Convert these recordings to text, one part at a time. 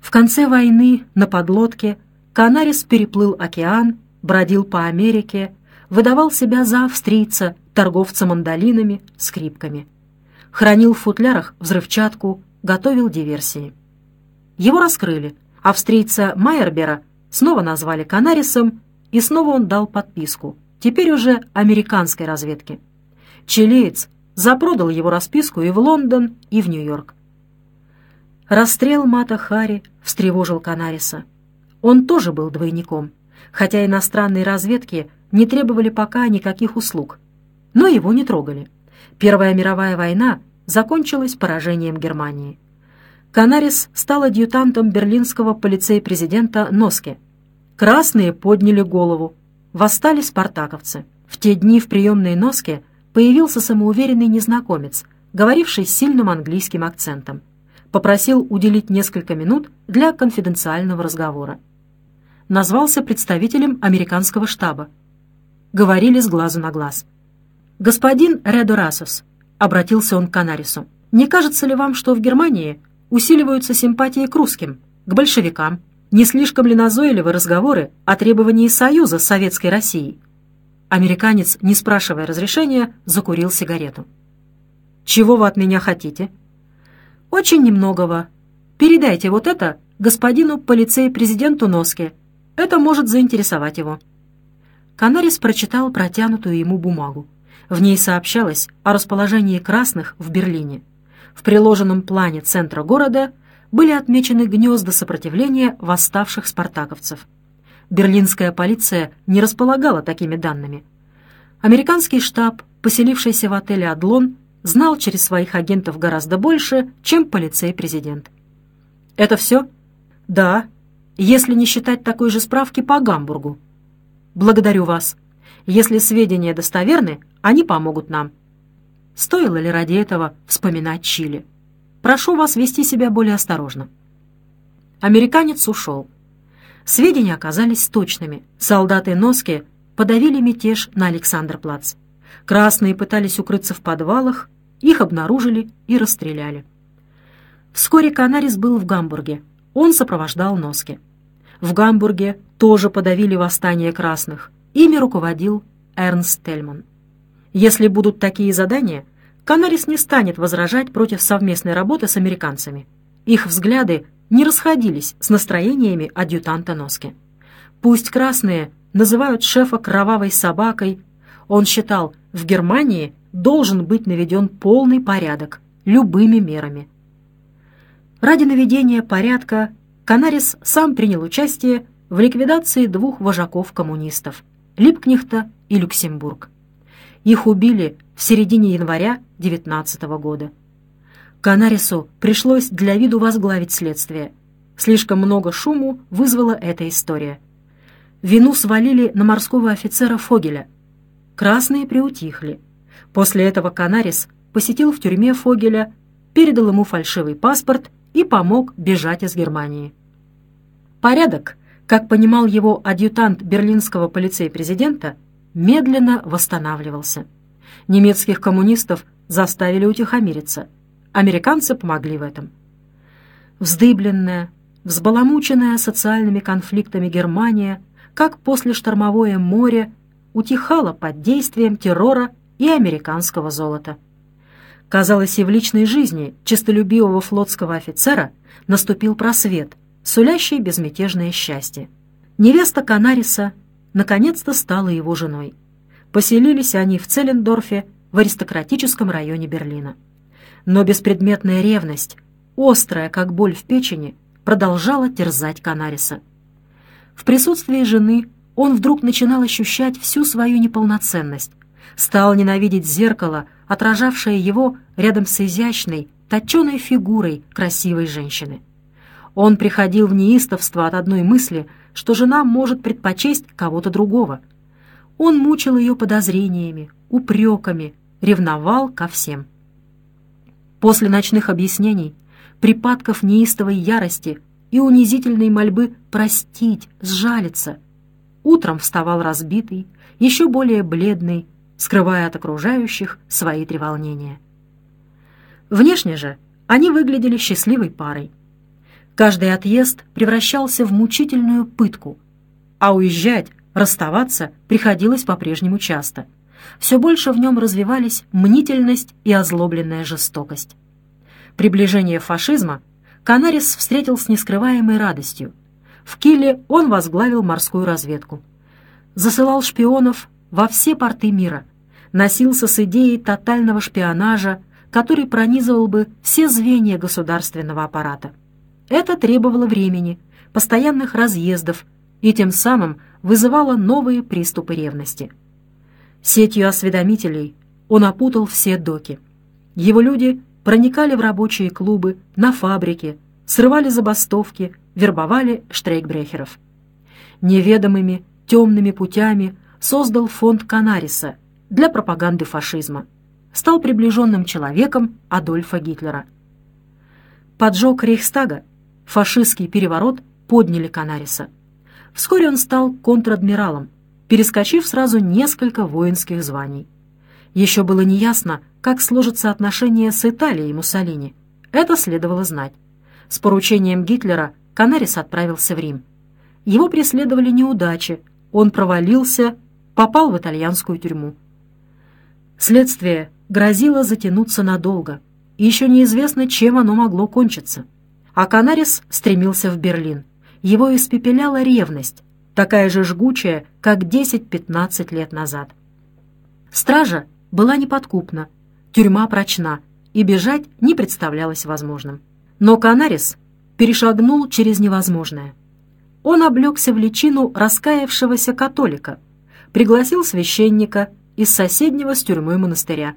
В конце войны на подлодке Канарис переплыл океан, бродил по Америке, выдавал себя за австрийца, торговца мандолинами, скрипками. Хранил в футлярах взрывчатку, готовил диверсии. Его раскрыли. Австрийца Майербера снова назвали Канарисом, и снова он дал подписку, теперь уже американской разведке. Чилиец запродал его расписку и в Лондон, и в Нью-Йорк. Расстрел Мата Хари встревожил Канариса. Он тоже был двойником, хотя иностранные разведки не требовали пока никаких услуг. Но его не трогали. Первая мировая война закончилась поражением Германии. Канарис стал адъютантом берлинского полицей-президента Носке. Красные подняли голову. Восстали спартаковцы. В те дни в приемной Носке появился самоуверенный незнакомец, говоривший с сильным английским акцентом. Попросил уделить несколько минут для конфиденциального разговора. Назвался представителем американского штаба. Говорили с глазу на глаз. «Господин Редорасос», — обратился он к Канарису, — «не кажется ли вам, что в Германии усиливаются симпатии к русским, к большевикам? Не слишком ли назойливы разговоры о требовании союза с Советской Россией?» Американец, не спрашивая разрешения, закурил сигарету. «Чего вы от меня хотите?» «Очень немногого. Передайте вот это господину полицей-президенту Носке. Это может заинтересовать его». Канарис прочитал протянутую ему бумагу. В ней сообщалось о расположении красных в Берлине. В приложенном плане центра города были отмечены гнезда сопротивления восставших спартаковцев. Берлинская полиция не располагала такими данными. Американский штаб, поселившийся в отеле «Адлон», знал через своих агентов гораздо больше, чем полицей-президент. «Это все?» «Да, если не считать такой же справки по Гамбургу». «Благодарю вас. Если сведения достоверны, они помогут нам». Стоило ли ради этого вспоминать Чили? Прошу вас вести себя более осторожно. Американец ушел. Сведения оказались точными. Солдаты Носке подавили мятеж на Александрплац. Красные пытались укрыться в подвалах, их обнаружили и расстреляли. Вскоре Канарис был в Гамбурге. Он сопровождал Носке. В Гамбурге тоже подавили восстание красных. Ими руководил Эрнст Тельман. Если будут такие задания, Канарис не станет возражать против совместной работы с американцами. Их взгляды не расходились с настроениями адъютанта Носке. Пусть красные называют шефа кровавой собакой, он считал, в Германии должен быть наведен полный порядок любыми мерами. Ради наведения порядка Канарис сам принял участие в ликвидации двух вожаков-коммунистов – Липкнехта и Люксембург. Их убили в середине января 1919 года. Канарису пришлось для виду возглавить следствие. Слишком много шуму вызвала эта история. Вину свалили на морского офицера Фогеля. Красные приутихли. После этого Канарис посетил в тюрьме Фогеля, передал ему фальшивый паспорт и помог бежать из Германии. Порядок, как понимал его адъютант берлинского полицей-президента, медленно восстанавливался. Немецких коммунистов заставили утихомириться. Американцы помогли в этом. Вздыбленная, взбаламученная социальными конфликтами Германия, как после штормовое море, утихала под действием террора и американского золота. Казалось, и в личной жизни честолюбивого флотского офицера наступил просвет, сулящий безмятежное счастье. Невеста Канариса наконец-то стала его женой. Поселились они в Целлендорфе, в аристократическом районе Берлина. Но беспредметная ревность, острая, как боль в печени, продолжала терзать Канариса. В присутствии жены он вдруг начинал ощущать всю свою неполноценность, стал ненавидеть зеркало, отражавшее его рядом с изящной, точеной фигурой красивой женщины. Он приходил в неистовство от одной мысли, что жена может предпочесть кого-то другого. Он мучил ее подозрениями, упреками, ревновал ко всем. После ночных объяснений, припадков неистовой ярости и унизительной мольбы простить, сжалиться, утром вставал разбитый, еще более бледный, скрывая от окружающих свои треволнения. Внешне же они выглядели счастливой парой. Каждый отъезд превращался в мучительную пытку, а уезжать, расставаться приходилось по-прежнему часто. Все больше в нем развивались мнительность и озлобленная жестокость. Приближение фашизма Канарис встретил с нескрываемой радостью. В Киле он возглавил морскую разведку. Засылал шпионов во все порты мира, носился с идеей тотального шпионажа, который пронизывал бы все звенья государственного аппарата. Это требовало времени, постоянных разъездов и тем самым вызывало новые приступы ревности. Сетью осведомителей он опутал все доки. Его люди проникали в рабочие клубы, на фабрики, срывали забастовки, вербовали штрейкбрехеров. Неведомыми темными путями создал фонд Канариса для пропаганды фашизма. Стал приближенным человеком Адольфа Гитлера. Поджог Рейхстага, фашистский переворот подняли Канариса. Вскоре он стал контр-адмиралом, перескочив сразу несколько воинских званий. Еще было неясно, как сложатся отношения с Италией и Муссолини. Это следовало знать. С поручением Гитлера Канарис отправился в Рим. Его преследовали неудачи, он провалился, попал в итальянскую тюрьму. Следствие грозило затянуться надолго, и еще неизвестно, чем оно могло кончиться. А Канарис стремился в Берлин. Его испепеляла ревность, такая же жгучая, как 10-15 лет назад. Стража была неподкупна, тюрьма прочна, и бежать не представлялось возможным. Но Канарис перешагнул через невозможное. Он облегся в личину раскаявшегося католика, пригласил священника из соседнего с тюрьмой монастыря.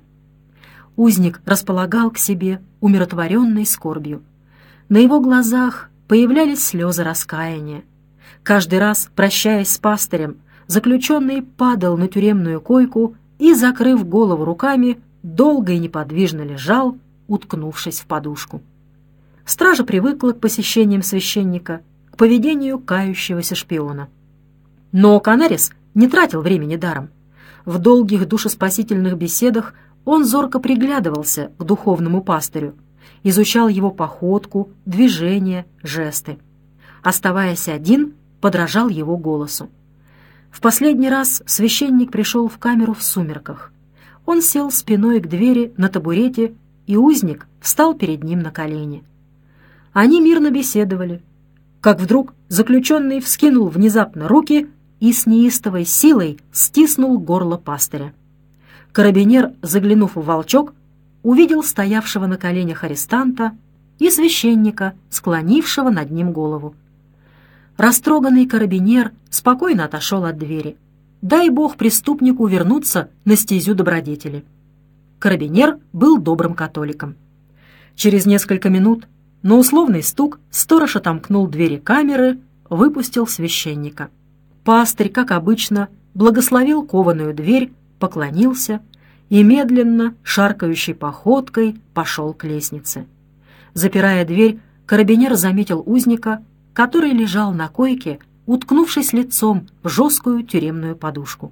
Узник располагал к себе умиротворенной скорбью. На его глазах появлялись слезы раскаяния. Каждый раз, прощаясь с пастырем, заключенный падал на тюремную койку и, закрыв голову руками, долго и неподвижно лежал, уткнувшись в подушку. Стража привыкла к посещениям священника, к поведению кающегося шпиона. Но Канарис не тратил времени даром. В долгих душеспасительных беседах он зорко приглядывался к духовному пастырю, изучал его походку, движения, жесты. Оставаясь один, подражал его голосу. В последний раз священник пришел в камеру в сумерках. Он сел спиной к двери на табурете, и узник встал перед ним на колени. Они мирно беседовали, как вдруг заключенный вскинул внезапно руки и с неистовой силой стиснул горло пастыря. Карабинер, заглянув в волчок, увидел стоявшего на коленях арестанта и священника, склонившего над ним голову. Растроганный карабинер спокойно отошел от двери. Дай бог преступнику вернуться на стезю добродетели. Карабинер был добрым католиком. Через несколько минут на условный стук сторож отомкнул двери камеры, выпустил священника. Пастырь, как обычно, благословил кованую дверь, поклонился и медленно, шаркающей походкой, пошел к лестнице. Запирая дверь, карабинер заметил узника, который лежал на койке, уткнувшись лицом в жесткую тюремную подушку.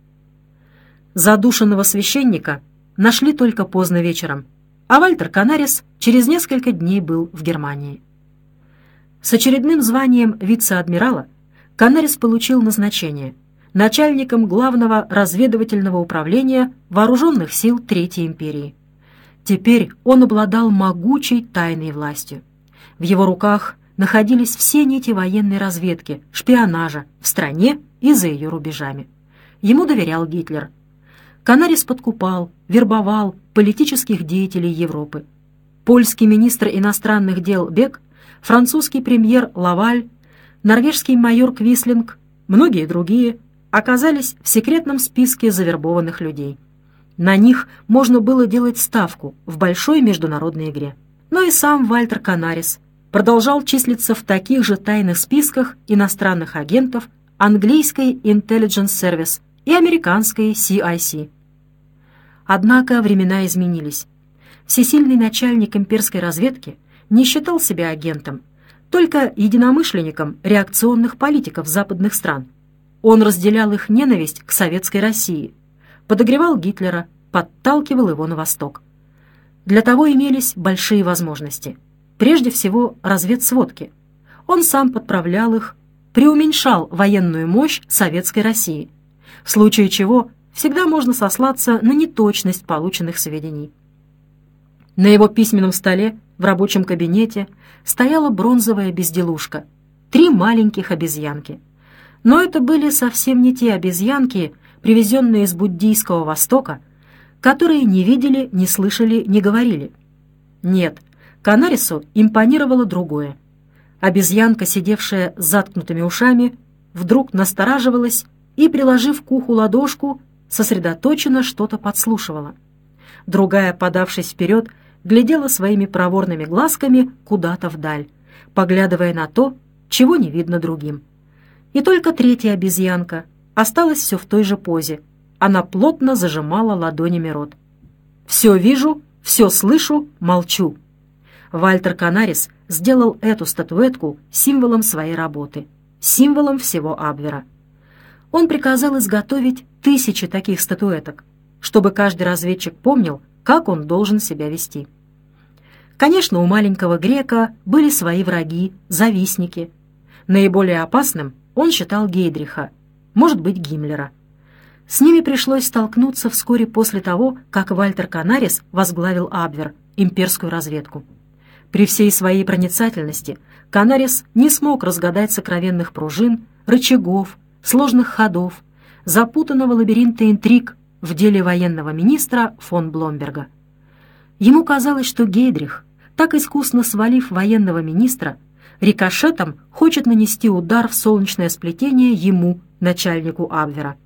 Задушенного священника нашли только поздно вечером, а Вальтер Канарис через несколько дней был в Германии. С очередным званием вице-адмирала Канарис получил назначение начальником главного разведывательного управления вооруженных сил Третьей империи. Теперь он обладал могучей тайной властью. В его руках находились все нити военной разведки, шпионажа в стране и за ее рубежами. Ему доверял Гитлер. Канарис подкупал, вербовал политических деятелей Европы. Польский министр иностранных дел Бек, французский премьер Лаваль, норвежский майор Квислинг, многие другие оказались в секретном списке завербованных людей. На них можно было делать ставку в большой международной игре. Но и сам Вальтер Канарис продолжал числиться в таких же тайных списках иностранных агентов английской Intelligence Service и американской CIC. Однако времена изменились. Всесильный начальник имперской разведки не считал себя агентом, только единомышленником реакционных политиков западных стран. Он разделял их ненависть к советской России, подогревал Гитлера, подталкивал его на восток. Для того имелись большие возможности. Прежде всего, разведсводки. Он сам подправлял их, преуменьшал военную мощь Советской России, в случае чего всегда можно сослаться на неточность полученных сведений. На его письменном столе в рабочем кабинете стояла бронзовая безделушка — 3 маленьких обезьянки. Но это были совсем не те обезьянки, привезенные из буддийского Востока, которые не видели, не слышали, не говорили. Нет, Канарису импонировало другое. Обезьянка, сидевшая с заткнутыми ушами, вдруг настораживалась и, приложив к уху ладошку, сосредоточенно что-то подслушивала. Другая, подавшись вперед, глядела своими проворными глазками куда-то вдаль, поглядывая на то, чего не видно другим. И только третья обезьянка осталась все в той же позе. Она плотно зажимала ладонями рот. «Все вижу, все слышу, молчу». Вальтер Канарис сделал эту статуэтку символом своей работы, символом всего Абвера. Он приказал изготовить 1000 таких статуэток, чтобы каждый разведчик помнил, как он должен себя вести. Конечно, у маленького грека были свои враги, завистники. Наиболее опасным он считал Гейдриха, может быть, Гиммлера. С ними пришлось столкнуться вскоре после того, как Вальтер Канарис возглавил Абвер, имперскую разведку. При всей своей проницательности Канарис не смог разгадать сокровенных пружин, рычагов, сложных ходов, запутанного лабиринта интриг в деле военного министра фон Бломберга. Ему казалось, что Гейдрих, так искусно свалив военного министра, рикошетом хочет нанести удар в солнечное сплетение ему, начальнику Абвера.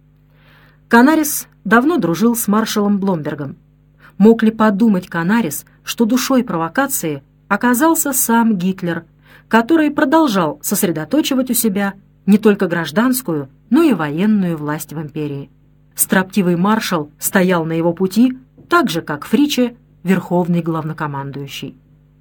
Канарис давно дружил с маршалом Бломбергом. Мог ли подумать Канарис, что душой провокации оказался сам Гитлер, который продолжал сосредоточивать у себя не только гражданскую, но и военную власть в империи? Строптивый маршал стоял на его пути, так же, как Фриче, верховный главнокомандующий.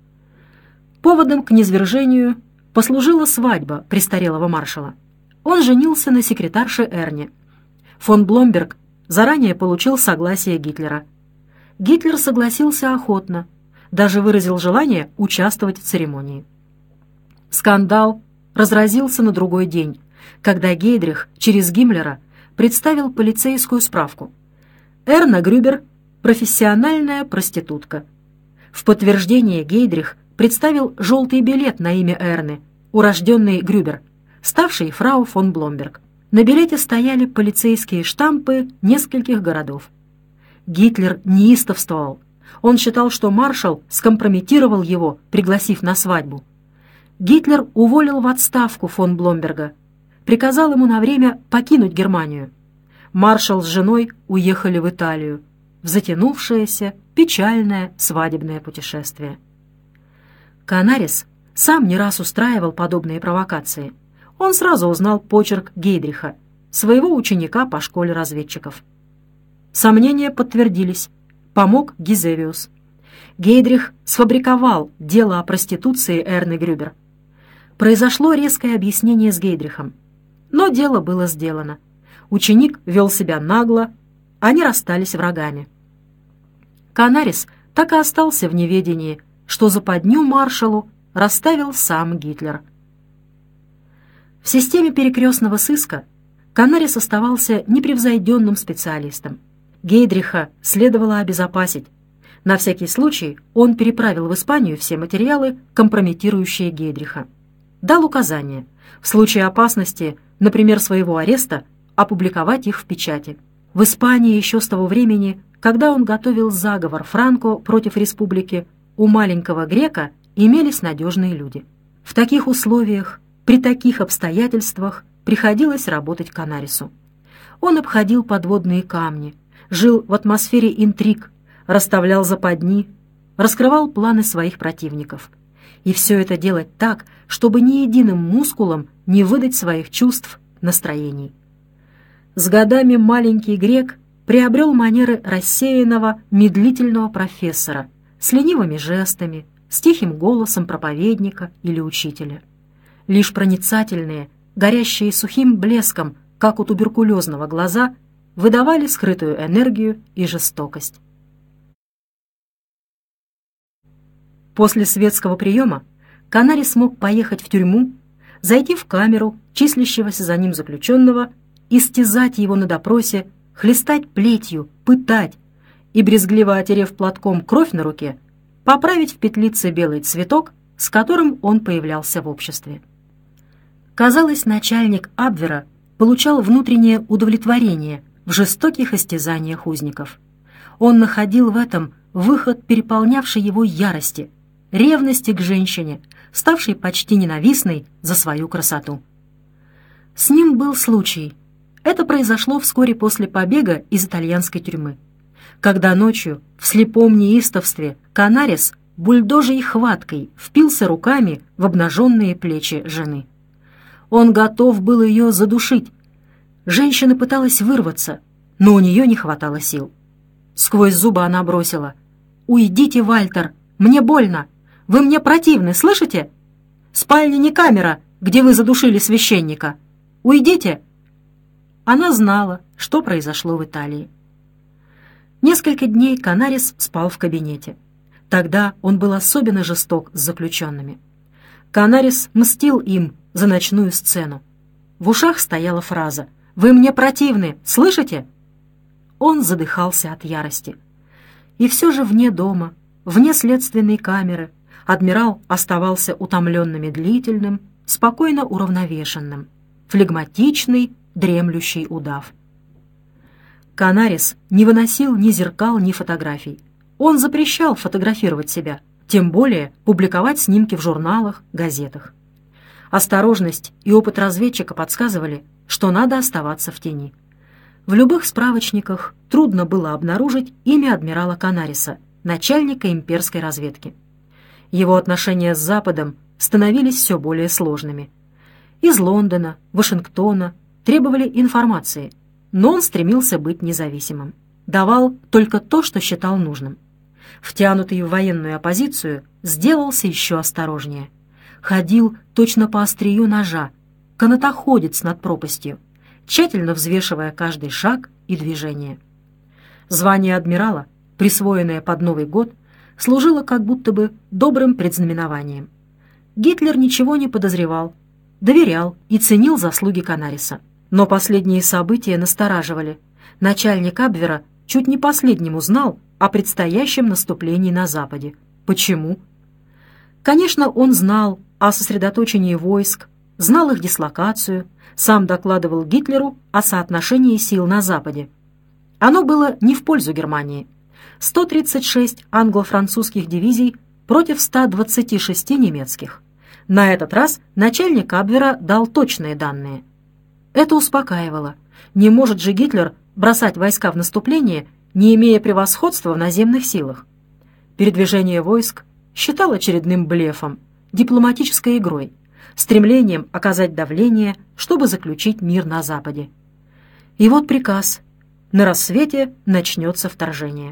Поводом к низвержению послужила свадьба престарелого маршала. Он женился на секретарше Эрне. Фон Бломберг заранее получил согласие Гитлера. Гитлер согласился охотно, даже выразил желание участвовать в церемонии. Скандал разразился на другой день, когда Гейдрих через Гиммлера представил полицейскую справку. Эрна Грюбер – профессиональная проститутка. В подтверждение Гейдрих представил желтый билет на имя Эрны, урожденный Грюбер, ставший фрау фон Бломберг. На билете стояли полицейские штампы нескольких городов. Гитлер неистовствовал. Он считал, что маршал скомпрометировал его, пригласив на свадьбу. Гитлер уволил в отставку фон Бломберга, приказал ему на время покинуть Германию. Маршал с женой уехали в Италию, в затянувшееся, печальное свадебное путешествие. Канарис сам не раз устраивал подобные провокации. Он сразу узнал почерк Гейдриха, своего ученика по школе разведчиков. Сомнения подтвердились. Помог Гизевиус. Гейдрих сфабриковал дело о проституции Эрны Грюбер. Произошло резкое объяснение с Гейдрихом. Но дело было сделано. Ученик вел себя нагло, они расстались врагами. Канарис так и остался в неведении, что западню маршалу расставил сам Гитлер. В системе перекрестного сыска Канарис оставался непревзойденным специалистом. Гейдриха следовало обезопасить. На всякий случай он переправил в Испанию все материалы, компрометирующие Гейдриха. Дал указание, в случае опасности, например, своего ареста, опубликовать их в печати. В Испании еще с того времени, когда он готовил заговор Франко против республики, у маленького грека имелись надежные люди. В таких условиях, при таких обстоятельствах приходилось работать Канарису. Он обходил подводные камни, жил в атмосфере интриг, расставлял западни, раскрывал планы своих противников. И все это делать так, чтобы ни единым мускулом не выдать своих чувств, настроений. С годами маленький грек приобрел манеры рассеянного, медлительного профессора с ленивыми жестами, с тихим голосом проповедника или учителя. Лишь проницательные, горящие сухим блеском, как у туберкулезного глаза, выдавали скрытую энергию и жестокость. После светского приема Канарис смог поехать в тюрьму зайти в камеру числящегося за ним заключенного, истязать его на допросе, хлестать плетью, пытать и, брезгливо отерев платком кровь на руке, поправить в петлице белый цветок, с которым он появлялся в обществе. Казалось, начальник Абвера получал внутреннее удовлетворение в жестоких истязаниях узников. Он находил в этом выход переполнявшей его ярости, ревности к женщине, ставшей почти ненавистной за свою красоту. С ним был случай. Это произошло вскоре после побега из итальянской тюрьмы, когда ночью в слепом неистовстве Канарис бульдожьей хваткой впился руками в обнаженные плечи жены. Он готов был ее задушить. Женщина пыталась вырваться, но у нее не хватало сил. Сквозь зубы она бросила: «Уйдите, Вальтер, мне больно! Вы мне противны, слышите? Спальня не камера, где вы задушили священника. Уйдите!» Она знала, что произошло в Италии. Несколько дней Канарис спал в кабинете. Тогда он был особенно жесток с заключенными. Канарис мстил им за ночную сцену. В ушах стояла фраза: «Вы мне противны, слышите?» Он задыхался от ярости. И все же вне дома, вне следственной камеры, адмирал оставался утомленно медлительным, спокойно уравновешенным, флегматичный, дремлющий удав. Канарис не выносил ни зеркал, ни фотографий. Он запрещал фотографировать себя, тем более публиковать снимки в журналах, газетах. Осторожность и опыт разведчика подсказывали, что надо оставаться в тени. В любых справочниках трудно было обнаружить имя адмирала Канариса, начальника имперской разведки. Его отношения с Западом становились все более сложными. Из Лондона, Вашингтона требовали информации, но он стремился быть независимым. Давал только то, что считал нужным. Втянутый в военную оппозицию, сделался еще осторожнее. Ходил точно по острию ножа, канатоходец над пропастью, тщательно взвешивая каждый шаг и движение. Звание адмирала, присвоенное под Новый год, служило как будто бы добрым предзнаменованием. Гитлер ничего не подозревал, доверял и ценил заслуги Канариса. Но последние события настораживали. Начальник Абвера чуть не последним узнал о предстоящем наступлении на Западе. Почему? Конечно, он знал о сосредоточении войск, знал их дислокацию, сам докладывал Гитлеру о соотношении сил на Западе. Оно было не в пользу Германии. 136 англо-французских дивизий против 126 немецких. На этот раз начальник Абвера дал точные данные. Это успокаивало. Не может же Гитлер бросать войска в наступление, не имея превосходства в наземных силах. Передвижение войск считал очередным блефом, дипломатической игрой, стремлением оказать давление, чтобы заключить мир на Западе. И вот приказ: на рассвете начнется вторжение.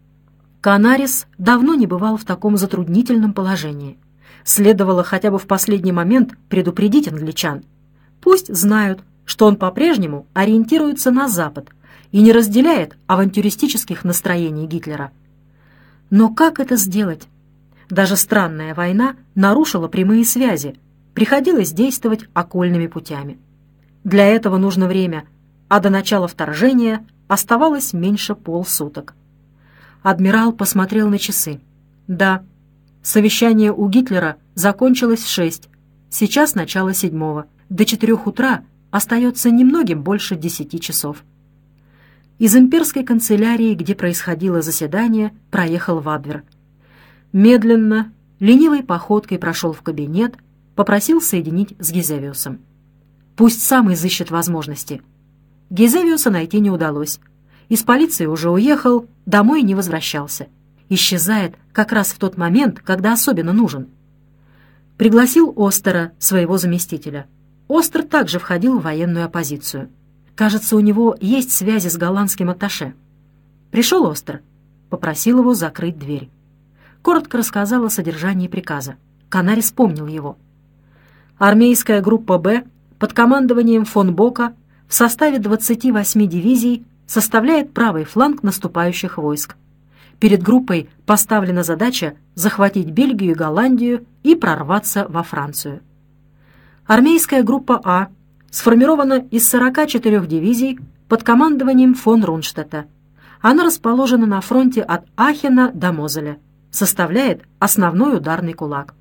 Канарис давно не бывал в таком затруднительном положении. Следовало хотя бы в последний момент предупредить англичан. Пусть знают, что он по-прежнему ориентируется на Запад и не разделяет авантюристических настроений Гитлера. Но как это сделать? Даже странная война нарушила прямые связи, приходилось действовать окольными путями. Для этого нужно время, а до начала вторжения оставалось меньше полсуток. Адмирал посмотрел на часы. Да, совещание у Гитлера закончилось в 6, сейчас начало 7. До 4 утра остается немногим больше 10 часов. Из имперской канцелярии, где происходило заседание, проехал в Абвер. Медленно, ленивой походкой прошел в кабинет, попросил соединить с Гизевиусом. Пусть сам изыщет возможности. Гизевиуса найти не удалось. Из полиции уже уехал, домой не возвращался. Исчезает как раз в тот момент, когда особенно нужен. Пригласил Остера, своего заместителя. Остер также входил в военную оппозицию. Кажется, у него есть связи с голландским атташе. Пришел Остер, попросил его закрыть дверь. Коротко рассказал о содержании приказа. Канарис помнил его. Армейская группа «Б» под командованием фон Бока в составе 28 дивизий составляет правый фланг наступающих войск. Перед группой поставлена задача захватить Бельгию и Голландию и прорваться во Францию. Армейская группа А сформирована из 44 дивизий под командованием фон Рунштадта. Она расположена на фронте от Ахена до Мозеля, составляет основной ударный кулак.